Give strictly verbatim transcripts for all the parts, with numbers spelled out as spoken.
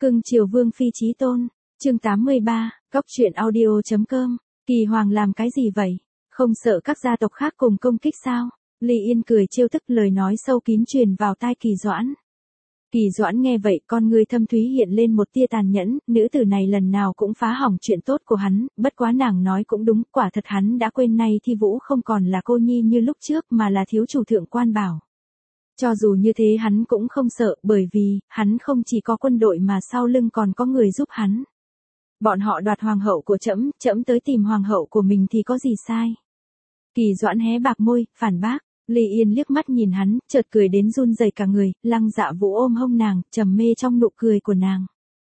Cưng chiều vương phi chí tôn, chương tám mươi ba, Cóc truyện audio.com, Kỳ Hoàng làm cái gì vậy? Không sợ các gia tộc khác cùng công kích sao? Ly Yên cười trêu tức, lời nói sâu kín truyền vào tai Kỳ Doãn. Kỳ Doãn nghe vậy, con ngươi thâm thúy hiện lên một tia tàn nhẫn, nữ tử này lần nào cũng phá hỏng chuyện tốt của hắn, bất quá nàng nói cũng đúng, quả thật hắn đã quên nay Thi Vũ không còn là cô nhi như lúc trước mà là thiếu chủ thượng quan bảo. Cho dù như thế hắn cũng không sợ, bởi vì, hắn không chỉ có quân đội mà sau lưng còn có người giúp hắn. Bọn họ đoạt hoàng hậu của trẫm, trẫm tới tìm hoàng hậu của mình thì có gì sai? Kỳ Doãn hé bạc môi, phản bác. Ly Yên liếc mắt nhìn hắn, chợt cười đến run rẩy cả người, Lăng Dạ Vũ ôm hông nàng, trầm mê trong nụ cười của nàng.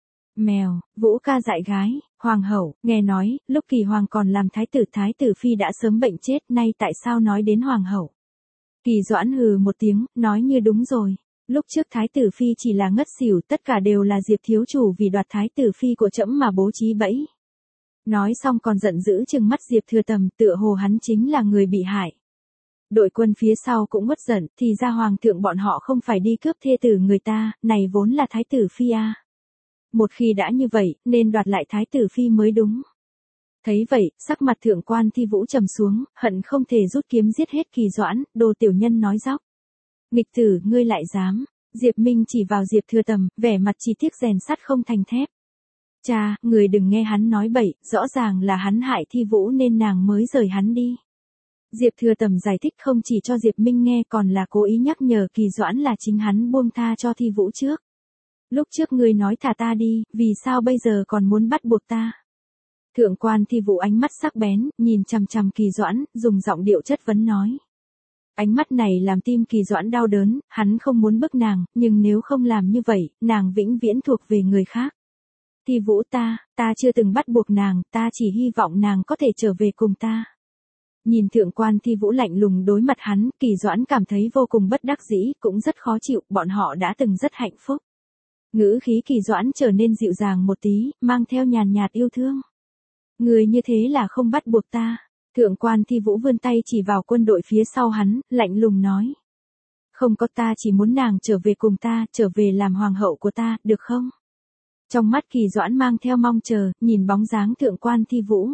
Mèo, Vũ ca dạy gái, hoàng hậu, nghe nói, lúc Kỳ Hoàng còn làm thái tử thái tử phi đã sớm bệnh chết, nay tại sao nói đến hoàng hậu? Kỳ Doãn hừ một tiếng, nói như đúng rồi. Lúc trước thái tử phi chỉ là ngất xỉu, tất cả đều là Diệp thiếu chủ vì đoạt thái tử phi của trẫm mà bố trí bẫy. Nói xong còn giận dữ trừng mắt Diệp Thừa Tầm, tựa hồ hắn chính là người bị hại. Đội quân phía sau cũng mất giận, thì ra hoàng thượng bọn họ không phải đi cướp thê tử người ta, này vốn là thái tử phi à. Một khi đã như vậy, nên đoạt lại thái tử phi mới đúng. Thấy vậy, sắc mặt thượng quan Thi Vũ trầm xuống, hận không thể rút kiếm giết hết Kỳ Doãn, đồ tiểu nhân nói dóc. Nghịch tử, ngươi lại dám. Diệp Minh chỉ vào Diệp Thừa Tầm, vẻ mặt chỉ tiếc rèn sắt không thành thép. Cha, người đừng nghe hắn nói bậy, rõ ràng là hắn hại Thi Vũ nên nàng mới rời hắn đi. Diệp Thừa Tầm giải thích không chỉ cho Diệp Minh nghe còn là cố ý nhắc nhở Kỳ Doãn là chính hắn buông tha cho Thi Vũ trước. Lúc trước ngươi nói thả ta đi, vì sao bây giờ còn muốn bắt buộc ta? Thượng quan Thi Vũ ánh mắt sắc bén, nhìn chằm chằm Kỳ Doãn, dùng giọng điệu chất vấn nói. Ánh mắt này làm tim Kỳ Doãn đau đớn, hắn không muốn bức nàng, nhưng nếu không làm như vậy, nàng vĩnh viễn thuộc về người khác. Thi Vũ ta, ta chưa từng bắt buộc nàng, ta chỉ hy vọng nàng có thể trở về cùng ta. Nhìn thượng quan Thi Vũ lạnh lùng đối mặt hắn, Kỳ Doãn cảm thấy vô cùng bất đắc dĩ, cũng rất khó chịu, bọn họ đã từng rất hạnh phúc. Ngữ khí Kỳ Doãn trở nên dịu dàng một tí, mang theo nhàn nhạt yêu thương. Người như thế là không bắt buộc ta. Thượng quan Thi Vũ vươn tay chỉ vào quân đội phía sau hắn, lạnh lùng nói. Không có, ta chỉ muốn nàng trở về cùng ta, trở về làm hoàng hậu của ta, được không? Trong mắt Kỳ Doãn mang theo mong chờ, nhìn bóng dáng thượng quan Thi Vũ.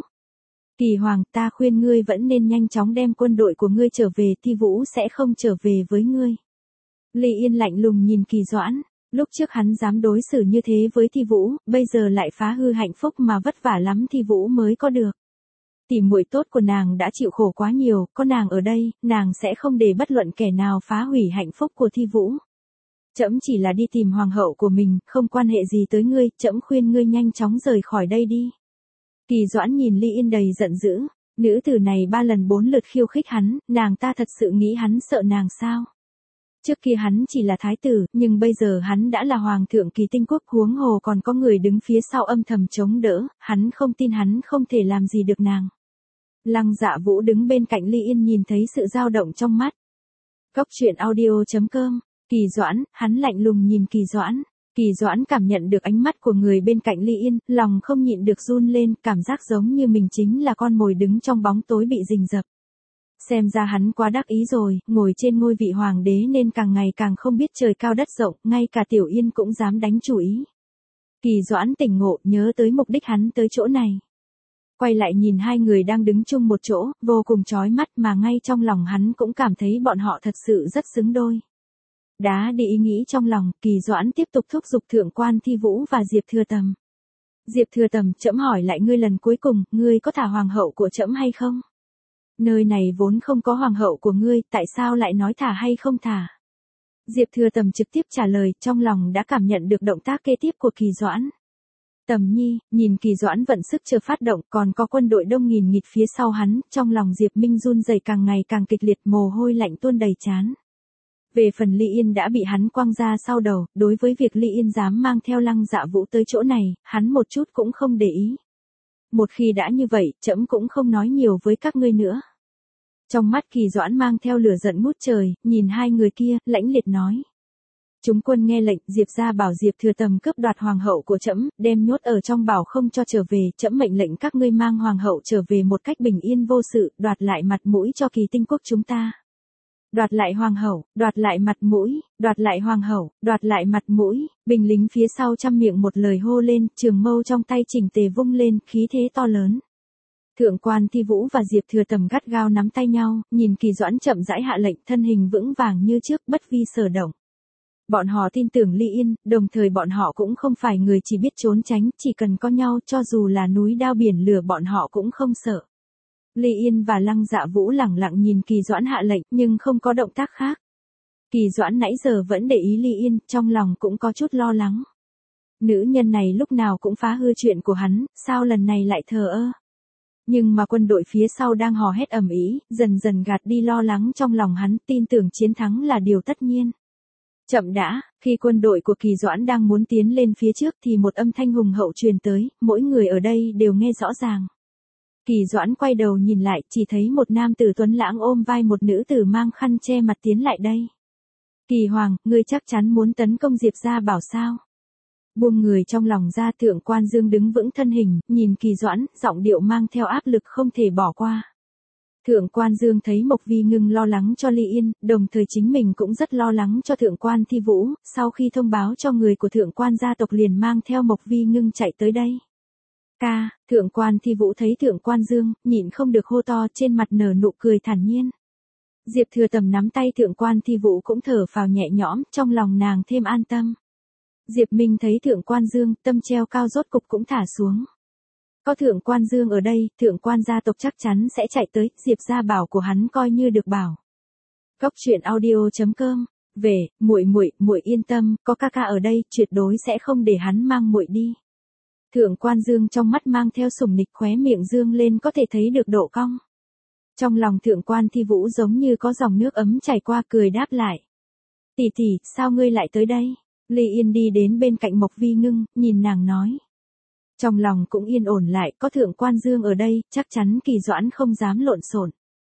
Kỳ Hoàng, ta khuyên ngươi vẫn nên nhanh chóng đem quân đội của ngươi trở về, Thi Vũ sẽ không trở về với ngươi. Ly Yên lạnh lùng nhìn Kỳ Doãn, lúc trước hắn dám đối xử như thế với Thi Vũ, bây giờ lại phá hư hạnh phúc mà vất vả lắm Thi Vũ mới có được. Tỷ muội tốt của nàng đã chịu khổ quá nhiều, có nàng ở đây, nàng sẽ không để bất luận kẻ nào phá hủy hạnh phúc của Thi Vũ. Trẫm chỉ là đi tìm hoàng hậu của mình, không quan hệ gì tới ngươi, trẫm khuyên ngươi nhanh chóng rời khỏi đây đi. Kỳ Doãn nhìn Ly Yên đầy giận dữ, nữ tử này ba lần bốn lượt khiêu khích hắn, nàng ta thật sự nghĩ hắn sợ nàng sao? Trước kia hắn chỉ là thái tử, nhưng bây giờ hắn đã là hoàng thượng Kỳ Tinh Quốc, huống hồ còn có người đứng phía sau âm thầm chống đỡ, hắn không tin hắn không thể làm gì được nàng. Lăng Dạ Vũ đứng bên cạnh Ly Yên nhìn thấy sự dao động trong mắt. Cóc truyện audio.com, Kỳ Doãn, hắn lạnh lùng nhìn Kỳ Doãn. Kỳ Doãn cảm nhận được ánh mắt của người bên cạnh Ly Yên, lòng không nhịn được run lên, cảm giác giống như mình chính là con mồi đứng trong bóng tối bị rình rập. Xem ra hắn quá đắc ý rồi, ngồi trên ngôi vị hoàng đế nên càng ngày càng không biết trời cao đất rộng, ngay cả Tiểu Yên cũng dám đánh chủ ý. Kỳ Doãn tỉnh ngộ, nhớ tới mục đích hắn tới chỗ này. Quay lại nhìn hai người đang đứng chung một chỗ, vô cùng chói mắt mà ngay trong lòng hắn cũng cảm thấy bọn họ thật sự rất xứng đôi. Đá đi ý nghĩ trong lòng, Kỳ Doãn tiếp tục thúc giục thượng quan Thi Vũ và Diệp Thừa Tầm. Diệp Thừa Tầm, trẫm hỏi lại ngươi lần cuối cùng, ngươi có thả hoàng hậu của trẫm hay không? Nơi này vốn không có hoàng hậu của ngươi, tại sao lại nói thả hay không thả? Diệp Thừa Tầm trực tiếp trả lời, trong lòng đã cảm nhận được động tác kế tiếp của Kỳ Doãn. Tầm nhi, nhìn Kỳ Doãn vận sức chưa phát động, còn có quân đội đông nghìn nghịt phía sau hắn, trong lòng Diệp Minh run rẩy càng ngày càng kịch liệt, mồ hôi lạnh tuôn đầy trán. Về phần Ly Yên đã bị hắn quăng ra sau đầu, đối với việc Ly Yên dám mang theo Lăng Dạ Vũ tới chỗ này, hắn một chút cũng không để ý. Một khi đã như vậy, trẫm cũng không nói nhiều với các ngươi nữa. Trong mắt Kỳ Doãn mang theo lửa giận ngút trời, nhìn hai người kia, lãnh liệt nói. Chúng quân nghe lệnh, Diệp gia bảo Diệp Thừa Tầm cướp đoạt hoàng hậu của trẫm, đem nhốt ở trong bảo không cho trở về, trẫm mệnh lệnh các ngươi mang hoàng hậu trở về một cách bình yên vô sự, đoạt lại mặt mũi cho Kỳ Tinh Quốc chúng ta. Đoạt lại hoàng hậu, đoạt lại mặt mũi, đoạt lại hoàng hậu, đoạt lại mặt mũi, binh lính phía sau trăm miệng một lời hô lên, trường mâu trong tay chỉnh tề vung lên, khí thế to lớn. Thượng quan Thi Vũ và Diệp Thừa Tầm gắt gao nắm tay nhau, nhìn Kỳ Doãn chậm rãi hạ lệnh, thân hình vững vàng như trước, bất vi sở động. Bọn họ tin tưởng Ly Yên, đồng thời bọn họ cũng không phải người chỉ biết trốn tránh, chỉ cần có nhau cho dù là núi đao biển lửa bọn họ cũng không sợ. Ly Yên và Lăng Dạ Vũ lẳng lặng nhìn Kỳ Doãn hạ lệnh nhưng không có động tác khác. Kỳ Doãn nãy giờ vẫn để ý Ly Yên, trong lòng cũng có chút lo lắng. Nữ nhân này lúc nào cũng phá hư chuyện của hắn, sao lần này lại thờ ơ. Nhưng mà quân đội phía sau đang hò hét ầm ĩ, dần dần gạt đi lo lắng trong lòng hắn, tin tưởng chiến thắng là điều tất nhiên. Chậm đã, khi quân đội của Kỳ Doãn đang muốn tiến lên phía trước thì một âm thanh hùng hậu truyền tới, mỗi người ở đây đều nghe rõ ràng. Kỳ Doãn quay đầu nhìn lại, chỉ thấy một nam tử tuấn lãng ôm vai một nữ tử mang khăn che mặt tiến lại đây. Kỳ Hoàng, ngươi chắc chắn muốn tấn công Diệp Gia Bảo sao? Buông người trong lòng ra, Thượng quan Dương đứng vững thân hình, nhìn Kỳ Doãn, giọng điệu mang theo áp lực không thể bỏ qua. Thượng quan Dương thấy Mộc Vi Ngưng lo lắng cho Ly Yên, đồng thời chính mình cũng rất lo lắng cho Thượng quan Thi Vũ, sau khi thông báo cho người của Thượng quan gia tộc liền mang theo Mộc Vi Ngưng chạy tới đây. Ca, Thượng quan Thi Vũ thấy Thượng quan Dương, nhịn không được hô to, trên mặt nở nụ cười thản nhiên. Diệp Thừa Tầm nắm tay Thượng quan Thi Vũ cũng thở phào nhẹ nhõm, trong lòng nàng thêm an tâm. Diệp Minh thấy Thượng quan Dương, tâm treo cao rốt cục cũng thả xuống. Có Thượng quan Dương ở đây, Thượng quan gia tộc chắc chắn sẽ chạy tới, Diệp Gia Bảo của hắn coi như được bảo. Góc truyện audio chấm com. Về, muội muội, muội yên tâm, có ca ca ở đây, tuyệt đối sẽ không để hắn mang muội đi. Thượng quan Dương trong mắt mang theo sủng nịch, khóe miệng dương lên có thể thấy được độ cong. Trong lòng Thượng quan Thi Vũ giống như có dòng nước ấm chảy qua, cười đáp lại. Tỷ tỷ, sao ngươi lại tới đây? Ly Yên đi đến bên cạnh Mộc Vi Ngưng, nhìn nàng nói. Trong lòng cũng yên ổn lại, có Thượng quan Dương ở đây, chắc chắn Kỳ Doãn không dám lộn xộn.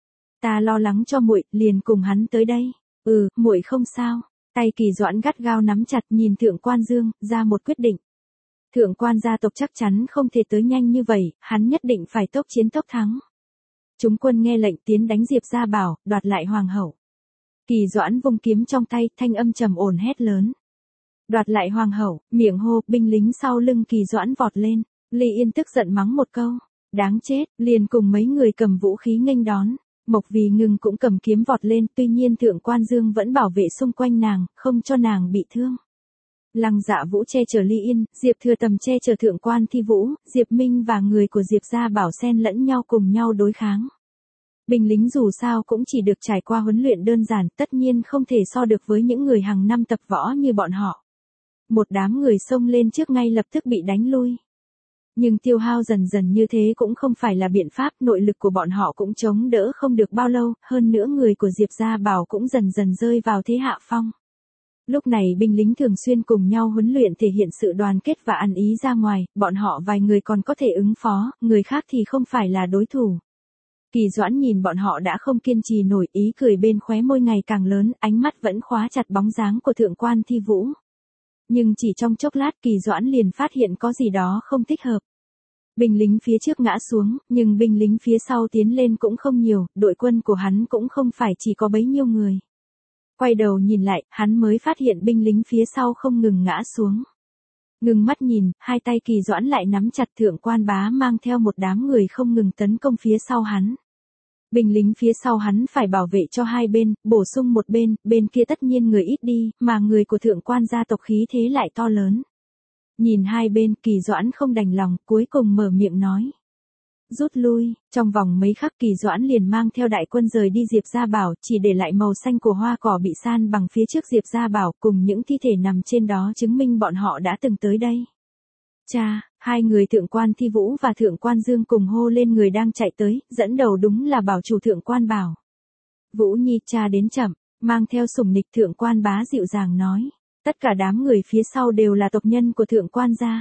Ta lo lắng cho muội, liền cùng hắn tới đây. Ừ, muội không sao. Tay Kỳ Doãn gắt gao nắm chặt, nhìn Thượng quan Dương, ra một quyết định. Thượng quan gia tộc chắc chắn không thể tới nhanh như vậy, hắn nhất định phải tốc chiến tốc thắng. Chúng quân nghe lệnh tiến đánh Diệp Gia Bảo, đoạt lại hoàng hậu. Kỳ Doãn vung kiếm trong tay, thanh âm trầm ổn hét lớn. Đoạt lại hoàng hậu, miệng hô, binh lính sau lưng Kỳ Doãn vọt lên. Ly Yên tức giận mắng một câu. Đáng chết, liền cùng mấy người cầm vũ khí nghênh đón. Mộc Vi Ngưng cũng cầm kiếm vọt lên, tuy nhiên Thượng quan Dương vẫn bảo vệ xung quanh nàng, không cho nàng bị thương. Lăng Dạ Vũ che chở Ly Yên, Diệp Thừa Tầm che chở Thượng quan Thi Vũ, Diệp Minh và người của Diệp Gia Bảo xen lẫn nhau cùng nhau đối kháng. Binh lính dù sao cũng chỉ được trải qua huấn luyện đơn giản, tất nhiên không thể so được với những người hàng năm tập võ như bọn họ. Một đám người xông lên trước ngay lập tức bị đánh lui. Nhưng tiêu hao dần dần như thế cũng không phải là biện pháp, nội lực của bọn họ cũng chống đỡ không được bao lâu, hơn nữa người của Diệp Gia Bảo cũng dần dần rơi vào thế hạ phong. Lúc này binh lính thường xuyên cùng nhau huấn luyện thể hiện sự đoàn kết và ăn ý ra ngoài, bọn họ vài người còn có thể ứng phó, người khác thì không phải là đối thủ. Kỳ Doãn nhìn bọn họ đã không kiên trì nổi, ý cười bên khóe môi ngày càng lớn, ánh mắt vẫn khóa chặt bóng dáng của Thượng quan Thi Vũ. Nhưng chỉ trong chốc lát Kỳ Doãn liền phát hiện có gì đó không thích hợp. Binh lính phía trước ngã xuống, nhưng binh lính phía sau tiến lên cũng không nhiều, đội quân của hắn cũng không phải chỉ có bấy nhiêu người. Quay đầu nhìn lại, hắn mới phát hiện binh lính phía sau không ngừng ngã xuống. Ngừng mắt nhìn, hai tay Kỳ Doãn lại nắm chặt, Thượng quan bá mang theo một đám người không ngừng tấn công phía sau hắn. Binh lính phía sau hắn phải bảo vệ cho hai bên, bổ sung một bên, bên kia tất nhiên người ít đi, mà người của Thượng quan gia tộc khí thế lại to lớn. Nhìn hai bên, Kỳ Doãn không đành lòng, cuối cùng mở miệng nói. Rút lui, trong vòng mấy khắc Kỳ Doãn liền mang theo đại quân rời đi Diệp Gia Bảo, chỉ để lại màu xanh của hoa cỏ bị san bằng phía trước Diệp Gia Bảo, cùng những thi thể nằm trên đó chứng minh bọn họ đã từng tới đây. Cha, hai người Thượng quan Thi Vũ và Thượng quan Dương cùng hô lên người đang chạy tới, dẫn đầu đúng là bảo chủ Thượng quan Bảo. Vũ Nhi, cha đến chậm, mang theo sủng nịch, Thượng quan Bá dịu dàng nói. Tất cả đám người phía sau đều là tộc nhân của Thượng quan gia.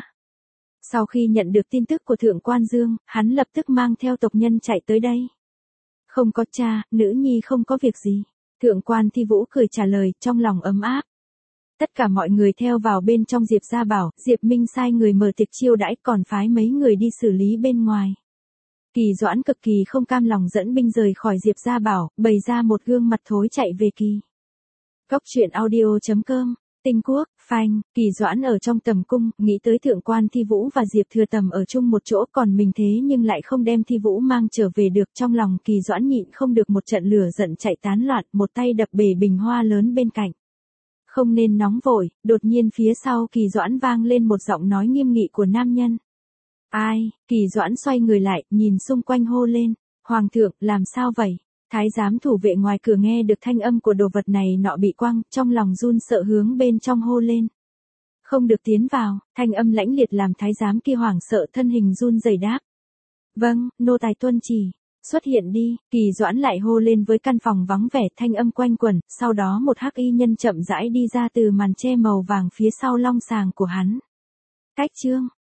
Sau khi nhận được tin tức của Thượng quan Dương, hắn lập tức mang theo tộc nhân chạy tới đây. Không có cha, nữ nhi không có việc gì. Thượng quan Thi Vũ cười trả lời, trong lòng ấm áp. Tất cả mọi người theo vào bên trong Diệp Gia Bảo, Diệp Minh sai người mở tiệc chiêu đãi, còn phái mấy người đi xử lý bên ngoài. Kỳ Doãn cực kỳ không cam lòng dẫn binh rời khỏi Diệp Gia Bảo, bày ra một gương mặt thối chạy về Kỳ. Góc truyện audio chấm com. Tinh Quốc, phanh, Kỳ Doãn ở trong tầm cung, nghĩ tới thượng quan Thi Vũ và Diệp Thừa Tầm ở chung một chỗ, còn mình thế nhưng lại không đem Thi Vũ mang trở về được. Trong lòng Kỳ Doãn nhịn không được một trận lửa giận chạy tán loạn, một tay đập bể bình hoa lớn bên cạnh. Không nên nóng vội, đột nhiên phía sau Kỳ Doãn vang lên một giọng nói nghiêm nghị của nam nhân. Ai? Kỳ Doãn xoay người lại, nhìn xung quanh hô lên. Hoàng thượng, làm sao vậy? Thái giám thủ vệ ngoài cửa nghe được thanh âm của đồ vật này nọ bị quăng, trong lòng run sợ hướng bên trong hô lên. Không được tiến vào, thanh âm lãnh liệt làm thái giám kia hoảng sợ thân hình run rẩy đáp. Vâng, nô tài tuân chỉ. Xuất hiện đi, Kỳ Doãn lại hô lên với căn phòng vắng vẻ, thanh âm quanh quẩn, sau đó một hắc y nhân chậm rãi đi ra từ màn che màu vàng phía sau long sàng của hắn. Cách chương,